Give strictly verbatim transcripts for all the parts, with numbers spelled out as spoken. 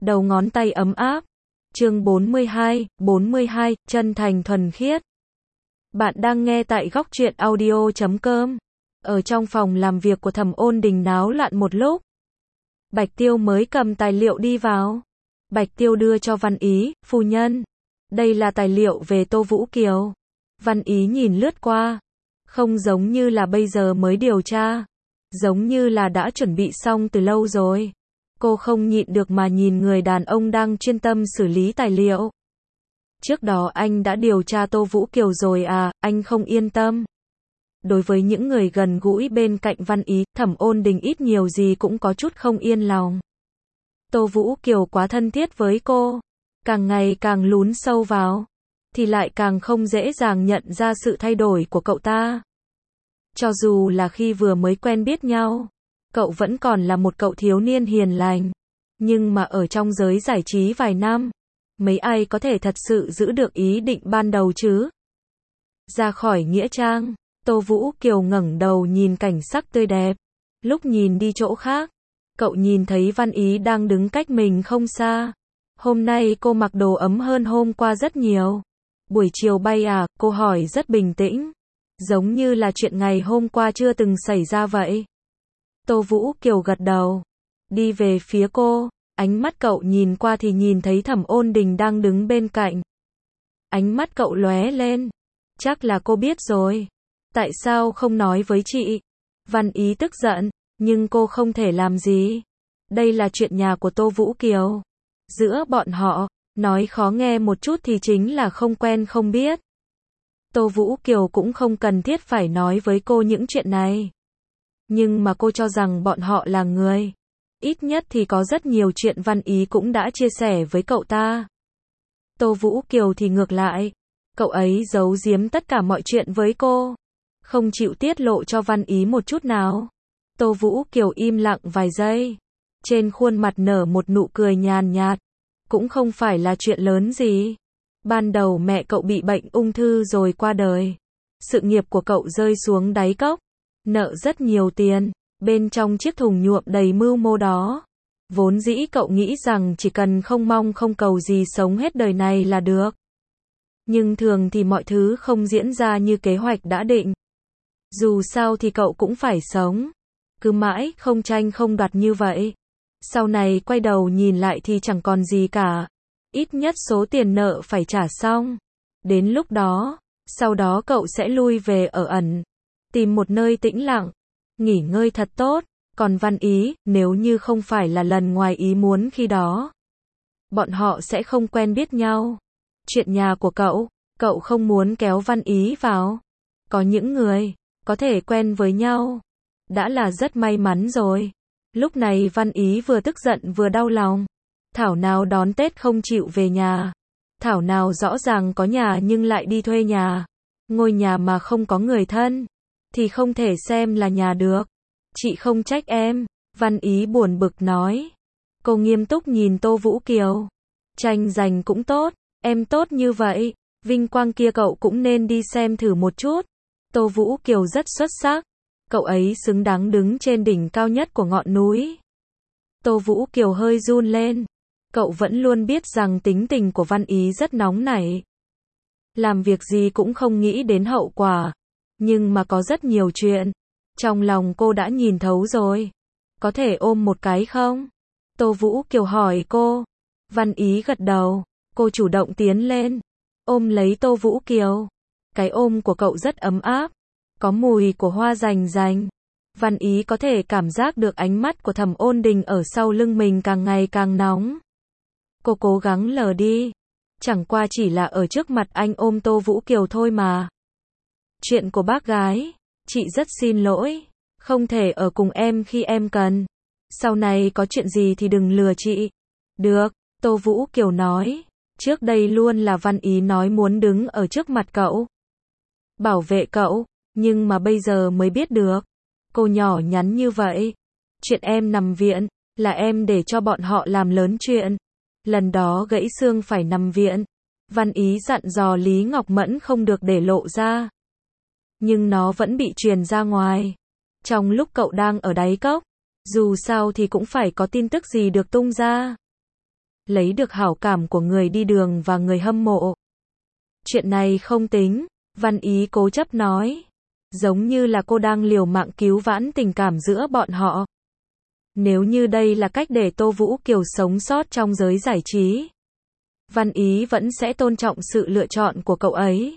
đầu ngón tay ấm áp. Chương bốn mươi hai, bốn mươi hai, chân thành thuần khiết. Bạn đang nghe tại góc truyện audio chấm com. Ở trong phòng làm việc của Thẩm Ôn Đình náo loạn một lúc. Bạch Tiêu mới cầm tài liệu đi vào. Bạch Tiêu đưa cho Văn Ý, phu nhân. Đây là tài liệu về Tô Vũ Kiều. Văn Ý nhìn lướt qua. Không giống như là bây giờ mới điều tra. Giống như là đã chuẩn bị xong từ lâu rồi. Cô không nhịn được mà nhìn người đàn ông đang chuyên tâm xử lý tài liệu. Trước đó anh đã điều tra Tô Vũ Kiều rồi à, anh không yên tâm. Đối với những người gần gũi bên cạnh Văn Ý, Thẩm Ôn Đình ít nhiều gì cũng có chút không yên lòng. Tô Vũ Kiều quá thân thiết với cô, càng ngày càng lún sâu vào, thì lại càng không dễ dàng nhận ra sự thay đổi của cậu ta. Cho dù là khi vừa mới quen biết nhau, cậu vẫn còn là một cậu thiếu niên hiền lành, nhưng mà ở trong giới giải trí vài năm, mấy ai có thể thật sự giữ được ý định ban đầu chứ? Ra khỏi nghĩa trang, Tô Vũ Kiều ngẩng đầu nhìn cảnh sắc tươi đẹp. Lúc nhìn đi chỗ khác, cậu nhìn thấy Văn Ý đang đứng cách mình không xa. Hôm nay cô mặc đồ ấm hơn hôm qua rất nhiều. Buổi chiều bay à? Cô hỏi rất bình tĩnh. Giống như là chuyện ngày hôm qua chưa từng xảy ra vậy. Tô Vũ Kiều gật đầu. Đi về phía cô. Ánh mắt cậu nhìn qua thì nhìn thấy Thẩm Ôn Đình đang đứng bên cạnh. Ánh mắt cậu lóe lên. Chắc là cô biết rồi. Tại sao không nói với chị? Văn Ý tức giận, nhưng cô không thể làm gì. Đây là chuyện nhà của Tô Vũ Kiều. Giữa bọn họ, nói khó nghe một chút thì chính là không quen không biết. Tô Vũ Kiều cũng không cần thiết phải nói với cô những chuyện này. Nhưng mà cô cho rằng bọn họ là người. Ít nhất thì có rất nhiều chuyện Văn Ý cũng đã chia sẻ với cậu ta. Tô Vũ Kiều thì ngược lại. Cậu ấy giấu giếm tất cả mọi chuyện với cô. Không chịu tiết lộ cho Văn Ý một chút nào. Tô Vũ Kiều im lặng vài giây. Trên khuôn mặt nở một nụ cười nhàn nhạt. Cũng không phải là chuyện lớn gì. Ban đầu mẹ cậu bị bệnh ung thư rồi qua đời. Sự nghiệp của cậu rơi xuống đáy cốc. Nợ rất nhiều tiền. Bên trong chiếc thùng nhuộm đầy mưu mô đó. Vốn dĩ cậu nghĩ rằng chỉ cần không mong không cầu gì sống hết đời này là được. Nhưng thường thì mọi thứ không diễn ra như kế hoạch đã định. Dù sao thì cậu cũng phải sống. Cứ mãi không tranh không đoạt như vậy. Sau này quay đầu nhìn lại thì chẳng còn gì cả. Ít nhất số tiền nợ phải trả xong. Đến lúc đó, sau đó cậu sẽ lui về ở ẩn. Tìm một nơi tĩnh lặng. Nghỉ ngơi thật tốt. Còn Văn Ý, nếu như không phải là lần ngoài ý muốn khi đó, bọn họ sẽ không quen biết nhau. Chuyện nhà của cậu, cậu không muốn kéo Văn Ý vào. Có những người có thể quen với nhau đã là rất may mắn rồi. Lúc này Văn Ý vừa tức giận vừa đau lòng. Thảo nào đón Tết không chịu về nhà. Thảo nào rõ ràng có nhà nhưng lại đi thuê nhà. Ngôi nhà mà không có người thân thì không thể xem là nhà được. Chị không trách em, Văn Ý buồn bực nói. Cô nghiêm túc nhìn Tô Vũ Kiều. Tranh giành cũng tốt, em tốt như vậy, vinh quang kia cậu cũng nên đi xem thử một chút. Tô Vũ Kiều rất xuất sắc. Cậu ấy xứng đáng đứng trên đỉnh cao nhất của ngọn núi. Tô Vũ Kiều hơi run lên. Cậu vẫn luôn biết rằng tính tình của Văn Ý rất nóng nảy. Làm việc gì cũng không nghĩ đến hậu quả. Nhưng mà có rất nhiều chuyện. Trong lòng cô đã nhìn thấu rồi. Có thể ôm một cái không? Tô Vũ Kiều hỏi cô. Văn Ý gật đầu. Cô chủ động tiến lên. Ôm lấy Tô Vũ Kiều. Cái ôm của cậu rất ấm áp. Có mùi của hoa rành rành. Văn Ý có thể cảm giác được ánh mắt của Thẩm Ôn Đình ở sau lưng mình càng ngày càng nóng. Cô cố gắng lờ đi. Chẳng qua chỉ là ở trước mặt anh ôm Tô Vũ Kiều thôi mà. Chuyện của bác gái. Chị rất xin lỗi. Không thể ở cùng em khi em cần. Sau này có chuyện gì thì đừng lừa chị. Được, Tô Vũ Kiều nói. Trước đây luôn là Văn Ý nói muốn đứng ở trước mặt cậu. Bảo vệ cậu. Nhưng mà bây giờ mới biết được. Cô nhỏ nhắn như vậy. Chuyện em nằm viện, là em để cho bọn họ làm lớn chuyện. Lần đó gãy xương phải nằm viện. Văn Ý dặn dò Lý Ngọc Mẫn không được để lộ ra. Nhưng nó vẫn bị truyền ra ngoài. Trong lúc cậu đang ở đáy cốc, dù sao thì cũng phải có tin tức gì được tung ra. lấy được hảo cảm của người đi đường và người hâm mộ. Chuyện này không tính, Văn Ý cố chấp nói. Giống như là cô đang liều mạng cứu vãn tình cảm giữa bọn họ. Nếu như đây là cách để Tô Vũ Kiều sống sót trong giới giải trí, Văn Ý vẫn sẽ tôn trọng sự lựa chọn của cậu ấy.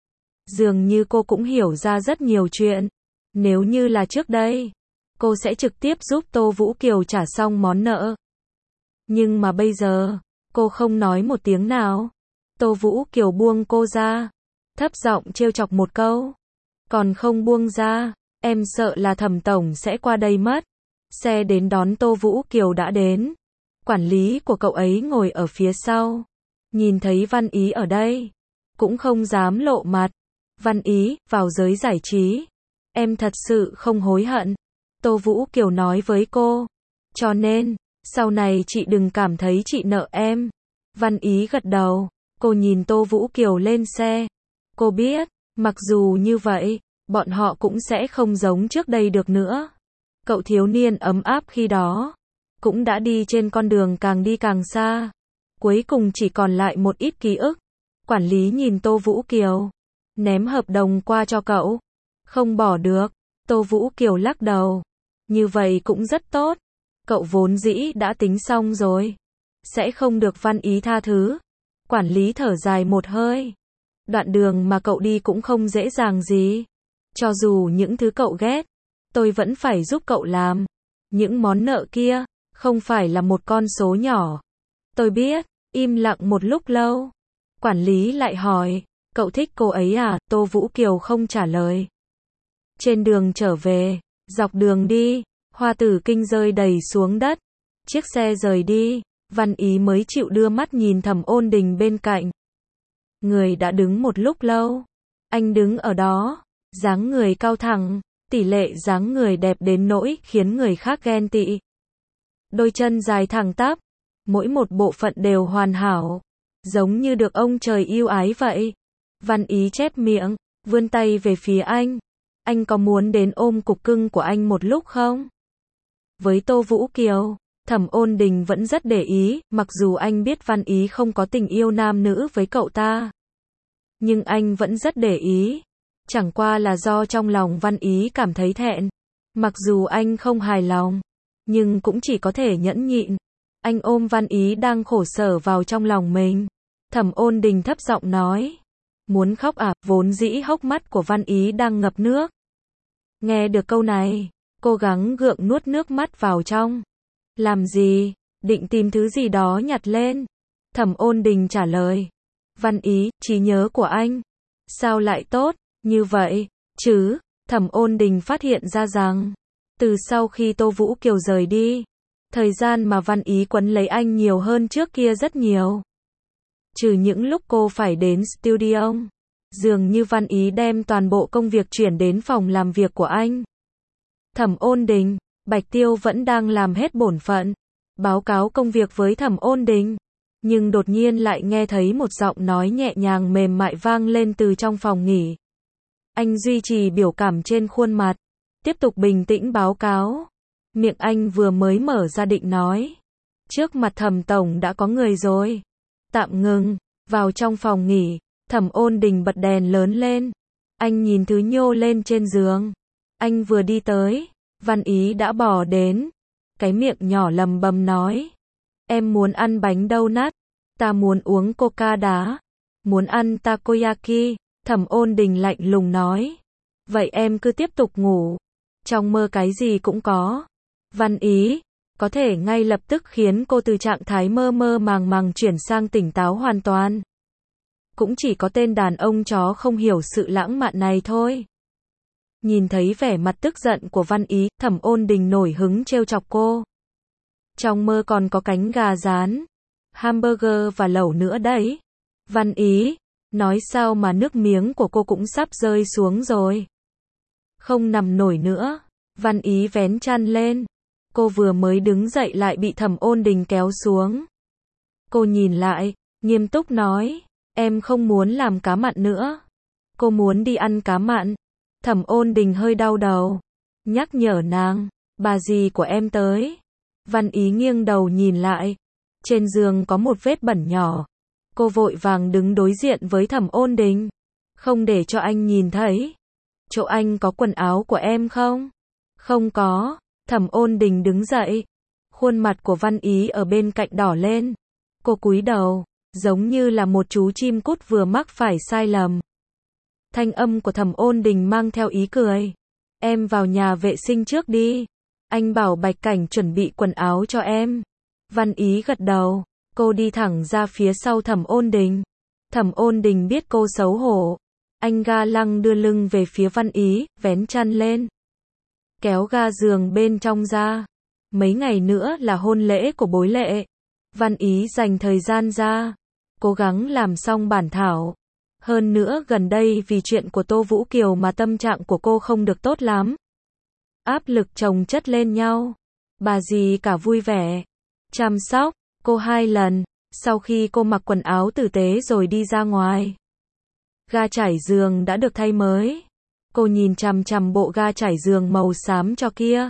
Dường như cô cũng hiểu ra rất nhiều chuyện. Nếu như là trước đây, cô sẽ trực tiếp giúp Tô Vũ Kiều trả xong món nợ. Nhưng mà bây giờ, cô không nói một tiếng nào. Tô Vũ Kiều buông cô ra, thấp giọng trêu chọc một câu. Còn không buông ra, em sợ là Thẩm tổng sẽ qua đây mất. Xe đến đón Tô Vũ Kiều đã đến. Quản lý của cậu ấy ngồi ở phía sau. Nhìn thấy Văn Ý ở đây, cũng không dám lộ mặt. Văn Ý, vào giới giải trí, em thật sự không hối hận. Tô Vũ Kiều nói với cô. Cho nên, sau này chị đừng cảm thấy chị nợ em. Văn Ý gật đầu, cô nhìn Tô Vũ Kiều lên xe. Cô biết, mặc dù như vậy, bọn họ cũng sẽ không giống trước đây được nữa. Cậu thiếu niên ấm áp khi đó, cũng đã đi trên con đường càng đi càng xa. Cuối cùng chỉ còn lại một ít ký ức. Quản lý nhìn Tô Vũ Kiều, ném hợp đồng qua cho cậu. Không bỏ được. Tô Vũ Kiều lắc đầu. Như vậy cũng rất tốt. Cậu vốn dĩ đã tính xong rồi, sẽ không được Văn Ý tha thứ. Quản lý thở dài một hơi. Đoạn đường mà cậu đi cũng không dễ dàng gì. Cho dù những thứ cậu ghét, tôi vẫn phải giúp cậu làm. Những món nợ kia, không phải là một con số nhỏ. Tôi biết. Im lặng một lúc lâu. Quản lý lại hỏi, cậu thích cô ấy à? Tô Vũ Kiều không trả lời. Trên đường trở về, dọc đường đi, hoa tử kinh rơi đầy xuống đất. Chiếc xe rời đi, Văn Ý mới chịu đưa mắt nhìn Thẩm Ôn Đình bên cạnh. Người đã đứng một lúc lâu. Anh đứng ở đó, dáng người cao thẳng, tỷ lệ dáng người đẹp đến nỗi khiến người khác ghen tị. Đôi chân dài thẳng tắp, mỗi một bộ phận đều hoàn hảo, giống như được ông trời yêu ái vậy. Văn Ý chép miệng, vươn tay về phía anh. Anh có muốn đến ôm cục cưng của anh một lúc không? Với Tô Vũ Kiều, Thẩm Ôn Đình vẫn rất để ý, mặc dù anh biết Văn Ý không có tình yêu nam nữ với cậu ta. Nhưng anh vẫn rất để ý. Chẳng qua là do trong lòng Văn Ý cảm thấy thẹn. Mặc dù anh không hài lòng, nhưng cũng chỉ có thể nhẫn nhịn. Anh ôm Văn Ý đang khổ sở vào trong lòng mình. Thẩm Ôn Đình thấp giọng nói. Muốn khóc à? Vốn dĩ hốc mắt của Văn Ý đang ngập nước. Nghe được câu này, cố gắng gượng nuốt nước mắt vào trong. Làm gì? Định tìm thứ gì đó nhặt lên. Thẩm Ôn Đình trả lời. Văn Ý, trí nhớ của anh sao lại tốt như vậy chứ? Thẩm Ôn Đình phát hiện ra rằng, từ sau khi Tô Vũ Kiều rời đi, thời gian mà Văn Ý quấn lấy anh nhiều hơn trước kia rất nhiều. Trừ những lúc cô phải đến studio, dường như Văn Ý đem toàn bộ công việc chuyển đến phòng làm việc của anh. Thẩm Ôn Đình, Bạch Tiêu vẫn đang làm hết bổn phận, báo cáo công việc với Thẩm Ôn Đình. Nhưng đột nhiên lại nghe thấy một giọng nói nhẹ nhàng mềm mại vang lên từ trong phòng nghỉ. Anh duy trì biểu cảm trên khuôn mặt, tiếp tục bình tĩnh báo cáo. Miệng anh vừa mới mở ra định nói. Trước mặt Thẩm tổng đã có người rồi. Tạm ngừng, vào trong phòng nghỉ, Thẩm Ôn Đình bật đèn lớn lên. Anh nhìn thứ nhô lên trên giường. Anh vừa đi tới, Văn Ý đã bỏ đến. Cái miệng nhỏ lầm bầm nói. Em muốn ăn bánh donut, ta muốn uống coca đá, muốn ăn takoyaki. Thẩm Ôn Đình lạnh lùng nói. Vậy em cứ tiếp tục ngủ. Trong mơ cái gì cũng có. Văn Ý, có thể ngay lập tức khiến cô từ trạng thái mơ mơ màng màng chuyển sang tỉnh táo hoàn toàn. Cũng chỉ có tên đàn ông chó không hiểu sự lãng mạn này thôi. Nhìn thấy vẻ mặt tức giận của Văn Ý, Thẩm Ôn Đình nổi hứng trêu chọc cô. Trong mơ còn có cánh gà rán, hamburger và lẩu nữa đấy. Văn Ý, nói sao mà nước miếng của cô cũng sắp rơi xuống rồi. Không nằm nổi nữa. Văn Ý vén chăn lên. Cô vừa mới đứng dậy lại bị Thẩm Ôn Đình kéo xuống. Cô nhìn lại, nghiêm túc nói. Em không muốn làm cá mặn nữa. Cô muốn đi ăn cá mặn. Thẩm Ôn Đình hơi đau đầu. Nhắc nhở nàng, bà dì của em tới. Văn Ý nghiêng đầu nhìn lại. Trên giường có một vết bẩn nhỏ. Cô vội vàng đứng đối diện với Thẩm Ôn Đình. Không để cho anh nhìn thấy. Chỗ anh có quần áo của em không? Không có. Thẩm Ôn Đình đứng dậy. Khuôn mặt của Văn Ý ở bên cạnh đỏ lên. Cô cúi đầu, giống như là một chú chim cút vừa mắc phải sai lầm. Thanh âm của Thẩm Ôn Đình mang theo ý cười. Em vào nhà vệ sinh trước đi. Anh bảo Bạch Cảnh chuẩn bị quần áo cho em. Văn Ý gật đầu. Cô đi thẳng ra phía sau Thẩm Ôn Đình. Thẩm Ôn Đình biết cô xấu hổ. Anh ga lăng đưa lưng về phía Văn Ý, vén chăn lên. Kéo ga giường bên trong ra. Mấy ngày nữa là hôn lễ của Bối Lệ. Văn Ý dành thời gian ra. Cố gắng làm xong bản thảo. Hơn nữa gần đây vì chuyện của Tô Vũ Kiều mà tâm trạng của cô không được tốt lắm. Áp lực chồng chất lên nhau. Bà dì cả vui vẻ. Chăm sóc cô hai lần. Sau khi cô mặc quần áo tử tế rồi đi ra ngoài. Ga trải giường đã được thay mới. Cô nhìn chằm chằm bộ ga trải giường màu xám cho kia.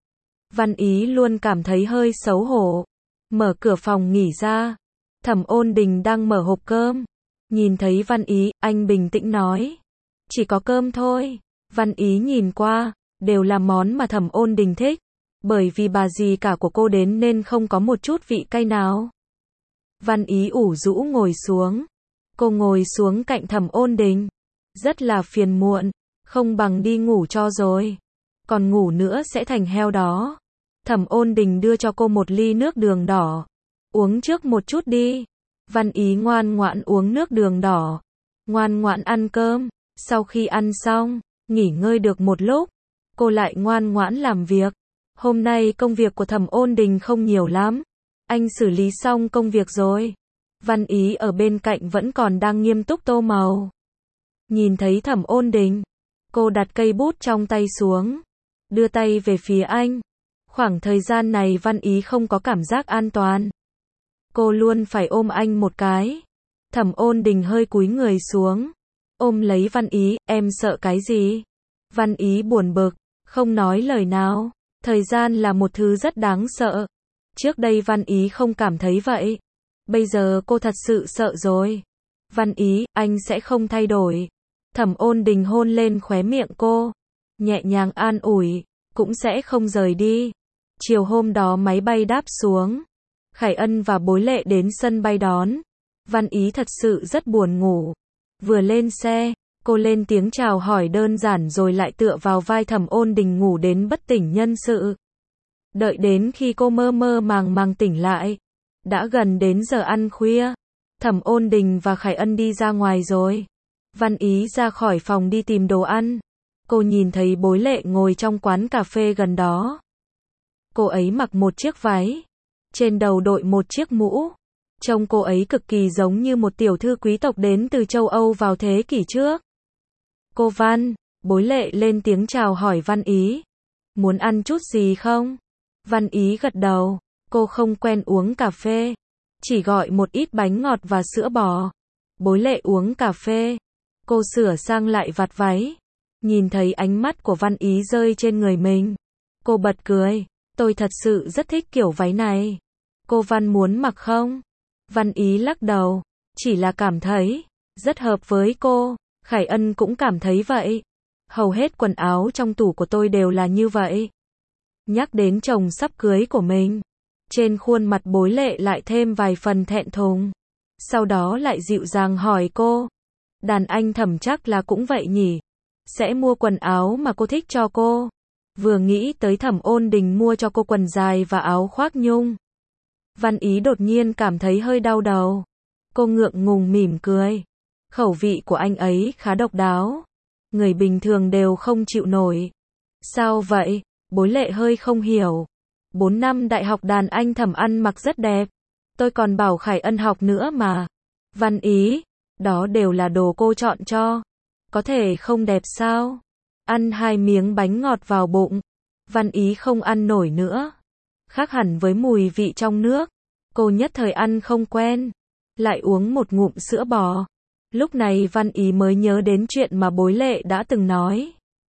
Văn Ý luôn cảm thấy hơi xấu hổ. Mở cửa phòng nghỉ ra. Thẩm Ôn Đình đang mở hộp cơm. Nhìn thấy Văn Ý, anh bình tĩnh nói. Chỉ có cơm thôi. Văn Ý nhìn qua, đều là món mà Thẩm Ôn Đình thích. Bởi vì bà dì cả của cô đến nên không có một chút vị cay nào. Văn Ý ủ rũ ngồi xuống. Cô ngồi xuống cạnh Thẩm Ôn Đình. Rất là phiền muộn. Không bằng đi ngủ cho rồi. Còn ngủ nữa sẽ thành heo đó. Thẩm Ôn Đình đưa cho cô một ly nước đường đỏ. Uống trước một chút đi. Văn Ý ngoan ngoãn uống nước đường đỏ. Ngoan ngoãn ăn cơm. Sau khi ăn xong, nghỉ ngơi được một lúc, cô lại ngoan ngoãn làm việc. Hôm nay công việc của Thẩm Ôn Đình không nhiều lắm. Anh xử lý xong công việc rồi. Văn Ý ở bên cạnh vẫn còn đang nghiêm túc tô màu. Nhìn thấy Thẩm Ôn Đình, cô đặt cây bút trong tay xuống, đưa tay về phía anh. Khoảng thời gian này Văn Ý không có cảm giác an toàn. Cô luôn phải ôm anh một cái. Thẩm Ôn Đình hơi cúi người xuống, ôm lấy Văn Ý, em sợ cái gì? Văn Ý buồn bực, không nói lời nào. Thời gian là một thứ rất đáng sợ. Trước đây Văn Ý không cảm thấy vậy. Bây giờ cô thật sự sợ rồi. Văn Ý, anh sẽ không thay đổi. Thẩm Ôn Đình hôn lên khóe miệng cô. Nhẹ nhàng an ủi, cũng sẽ không rời đi. Chiều hôm đó máy bay đáp xuống. Khải Ân và Bối Lệ đến sân bay đón. Văn Ý thật sự rất buồn ngủ. Vừa lên xe, cô lên tiếng chào hỏi đơn giản rồi lại tựa vào vai Thẩm Ôn Đình ngủ đến bất tỉnh nhân sự. Đợi đến khi cô mơ mơ màng màng tỉnh lại, đã gần đến giờ ăn khuya. Thẩm Ôn Đình và Khải Ân đi ra ngoài rồi. Văn Ý ra khỏi phòng đi tìm đồ ăn. Cô nhìn thấy Bối Lệ ngồi trong quán cà phê gần đó. Cô ấy mặc một chiếc váy, trên đầu đội một chiếc mũ. Trông cô ấy cực kỳ giống như một tiểu thư quý tộc đến từ châu Âu vào thế kỷ trước. Cô Văn, Bối Lệ lên tiếng chào hỏi Văn Ý. Muốn ăn chút gì không? Văn Ý gật đầu. Cô không quen uống cà phê, chỉ gọi một ít bánh ngọt và sữa bò. Bối Lệ uống cà phê. Cô sửa sang lại vạt váy. Nhìn thấy ánh mắt của Văn Ý rơi trên người mình, cô bật cười. Tôi thật sự rất thích kiểu váy này. Cô Văn muốn mặc không? Văn Ý lắc đầu. Chỉ là cảm thấy rất hợp với cô. Khải Ân cũng cảm thấy vậy. Hầu hết quần áo trong tủ của tôi đều là như vậy. Nhắc đến chồng sắp cưới của mình, trên khuôn mặt Bối Lệ lại thêm vài phần thẹn thùng. Sau đó lại dịu dàng hỏi cô. Đàn anh Thẩm chắc là cũng vậy nhỉ? Sẽ mua quần áo mà cô thích cho cô. Vừa nghĩ tới Thẩm Ôn Đình mua cho cô quần dài và áo khoác nhung, Văn Ý đột nhiên cảm thấy hơi đau đầu. Cô ngượng ngùng mỉm cười. Khẩu vị của anh ấy khá độc đáo. Người bình thường đều không chịu nổi. Sao vậy? Bối Lệ hơi không hiểu. Bốn năm đại học đàn anh Thẩm ăn mặc rất đẹp. Tôi còn bảo Khải Ân học nữa mà. Văn Ý, đó đều là đồ cô chọn cho. Có thể không đẹp sao? Ăn hai miếng bánh ngọt vào bụng. Văn Ý không ăn nổi nữa. Khác hẳn với mùi vị trong nước. Cô nhất thời ăn không quen. Lại uống một ngụm sữa bò. Lúc này Văn Ý mới nhớ đến chuyện mà Bối Lệ đã từng nói.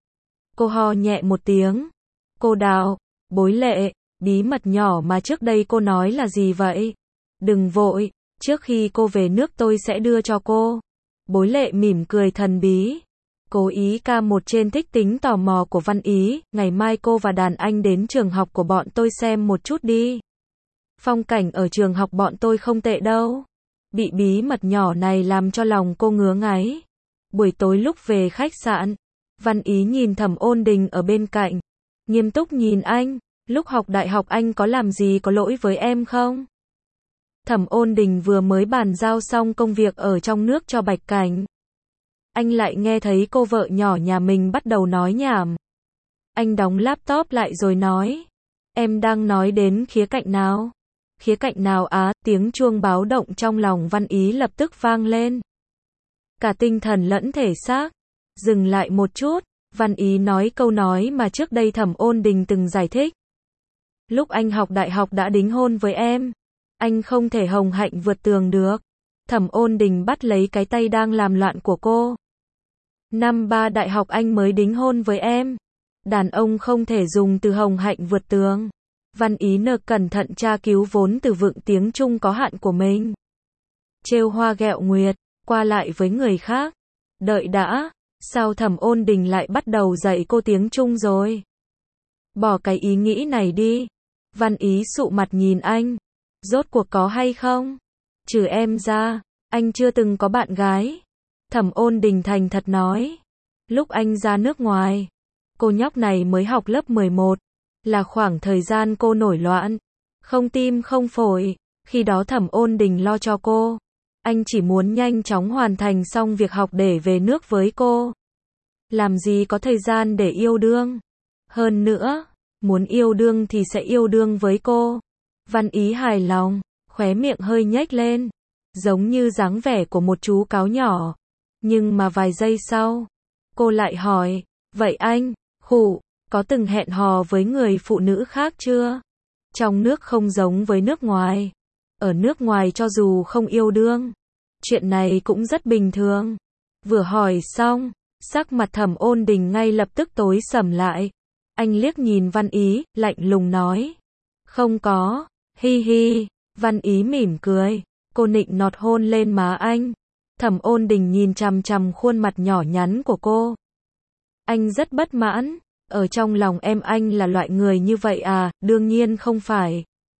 Cô ho nhẹ một tiếng. Cô Đào, Bối Lệ, bí mật nhỏ mà trước đây cô nói là gì vậy? Đừng vội, trước khi cô về nước tôi sẽ đưa cho cô. Bối Lệ mỉm cười thần bí. Cố ý ca một trên thích tính tò mò của Văn Ý, ngày mai cô và đàn anh đến trường học của bọn tôi xem một chút đi. Phong cảnh ở trường học bọn tôi không tệ đâu. Bị bí mật nhỏ này làm cho lòng cô ngứa ngáy. Buổi tối lúc về khách sạn, Văn Ý nhìn Thẩm Ôn Đình ở bên cạnh, nghiêm túc nhìn anh, lúc học đại học anh có làm gì có lỗi với em không? Thẩm Ôn Đình vừa mới bàn giao xong công việc ở trong nước cho Bạch Cảnh. Anh lại nghe thấy cô vợ nhỏ nhà mình bắt đầu nói nhảm. Anh đóng laptop lại rồi nói, em đang nói đến khía cạnh nào? Khía cạnh nào á? Tiếng chuông báo động trong lòng Văn Ý lập tức vang lên. Cả tinh thần lẫn thể xác. Dừng lại một chút, Văn Ý nói câu nói mà trước đây Thẩm Ôn Đình từng giải thích. Lúc anh học đại học đã đính hôn với em. Anh không thể hồng hạnh vượt tường được. Thẩm Ôn Đình bắt lấy cái tay đang làm loạn của cô. Năm ba đại học anh mới đính hôn với em. Đàn ông không thể dùng từ hồng hạnh vượt tường. Văn Ý nơ cẩn thận tra cứu vốn từ vựng tiếng Trung có hạn của mình. Trêu hoa ghẹo nguyệt, qua lại với người khác. Đợi đã, sao Thẩm Ôn Đình lại bắt đầu dạy cô tiếng Trung rồi? Bỏ cái ý nghĩ này đi. Văn Ý sụ mặt nhìn anh. Rốt cuộc có hay không? Trừ em ra, anh chưa từng có bạn gái. Thẩm Ôn Đình thành thật nói. Lúc anh ra nước ngoài, cô nhóc này mới học lớp mười một. Là khoảng thời gian cô nổi loạn. Không tim không phổi. Khi đó Thẩm Ôn Đình lo cho cô. Anh chỉ muốn nhanh chóng hoàn thành xong việc học để về nước với cô. Làm gì có thời gian để yêu đương. Hơn nữa, muốn yêu đương thì sẽ yêu đương với cô. Văn Ý hài lòng, khóe miệng hơi nhếch lên. Giống như dáng vẻ của một chú cáo nhỏ. Nhưng mà vài giây sau, cô lại hỏi, vậy anh, khụ, có từng hẹn hò với người phụ nữ khác chưa? Trong nước không giống với nước ngoài. Ở nước ngoài cho dù không yêu đương, chuyện này cũng rất bình thường. Vừa hỏi xong, sắc mặt Thẩm Ôn Đình ngay lập tức tối sầm lại. Anh liếc nhìn Văn Ý, lạnh lùng nói. Không có, hi hi. Văn Ý mỉm cười, cô nịnh nọt hôn lên má anh. Thẩm Ôn Đình nhìn chằm chằm khuôn mặt nhỏ nhắn của cô. Anh rất bất mãn. Ở trong lòng em anh là loại người như vậy à? Đương nhiên không phải.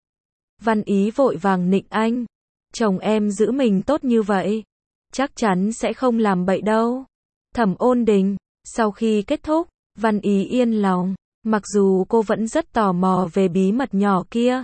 Văn Ý vội vàng nịnh anh. Chồng em giữ mình tốt như vậy, chắc chắn sẽ không làm bậy đâu. Thẩm Ôn Đình, sau khi kết thúc, Văn Ý yên lòng. Mặc dù cô vẫn rất tò mò về bí mật nhỏ kia,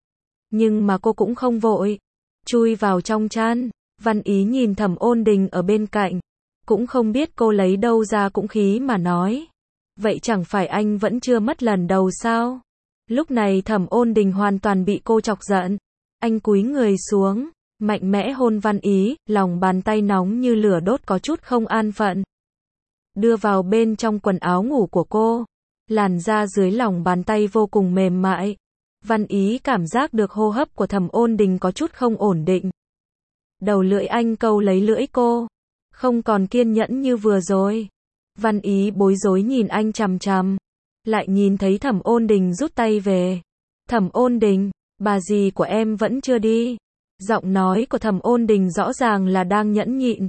nhưng mà cô cũng không vội. Chui vào trong chăn, Văn Ý nhìn Thẩm Ôn Đình ở bên cạnh. Cũng không biết cô lấy đâu ra dũng khí mà nói. Vậy chẳng phải anh vẫn chưa mất lần đầu sao? Lúc này Thẩm Ôn Đình hoàn toàn bị cô chọc giận. Anh cúi người xuống, mạnh mẽ hôn Văn Ý, lòng bàn tay nóng như lửa đốt có chút không an phận. Đưa vào bên trong quần áo ngủ của cô. Làn da dưới lòng bàn tay vô cùng mềm mại. Văn Ý cảm giác được hô hấp của Thẩm Ôn Đình có chút không ổn định. Đầu lưỡi anh câu lấy lưỡi cô. Không còn kiên nhẫn như vừa rồi. Văn Ý bối rối nhìn anh chằm chằm. Lại nhìn thấy Thẩm Ôn Đình rút tay về. Thẩm Ôn Đình, bà dì của em vẫn chưa đi. Giọng nói của Thẩm Ôn Đình rõ ràng là đang nhẫn nhịn.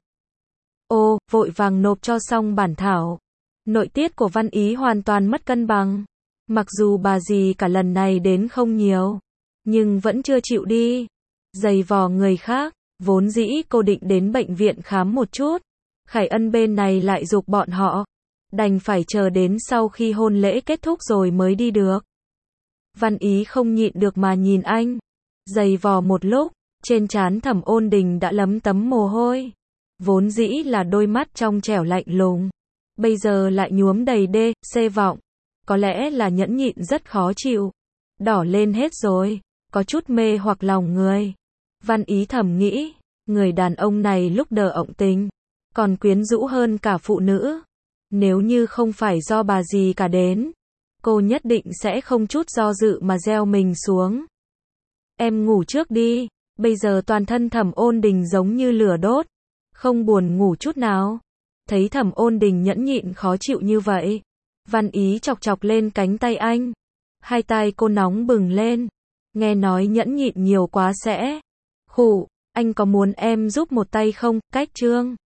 Ô, vội vàng nộp cho xong bản thảo. Nội tiết của Văn Ý hoàn toàn mất cân bằng. Mặc dù bà dì cả lần này đến không nhiều, nhưng vẫn chưa chịu đi. Giày vò người khác, vốn dĩ cô định đến bệnh viện khám một chút. Khải Ân bên này lại giục bọn họ. Đành phải chờ đến sau khi hôn lễ kết thúc rồi mới đi được. Văn Ý không nhịn được mà nhìn anh. Giày vò một lúc, trên trán Thẩm Ôn Đình đã lấm tấm mồ hôi. Vốn dĩ là đôi mắt trong trẻo lạnh lùng, bây giờ lại nhuốm đầy đê, xê vọng. Có lẽ là nhẫn nhịn rất khó chịu. Đỏ lên hết rồi, có chút mê hoặc lòng người. Văn Ý thầm nghĩ, người đàn ông này lúc đờ ọng tình, còn quyến rũ hơn cả phụ nữ. Nếu như không phải do bà dì cả đến, cô nhất định sẽ không chút do dự mà gieo mình xuống. Em ngủ trước đi, bây giờ toàn thân Thẩm Ôn Đình giống như lửa đốt, không buồn ngủ chút nào. Thấy Thẩm Ôn Đình nhẫn nhịn khó chịu như vậy, Văn Ý chọc chọc lên cánh tay anh. Hai tay cô nóng bừng lên, nghe nói nhẫn nhịn nhiều quá sẽ Khụ, anh có muốn em giúp một tay không? Cách chương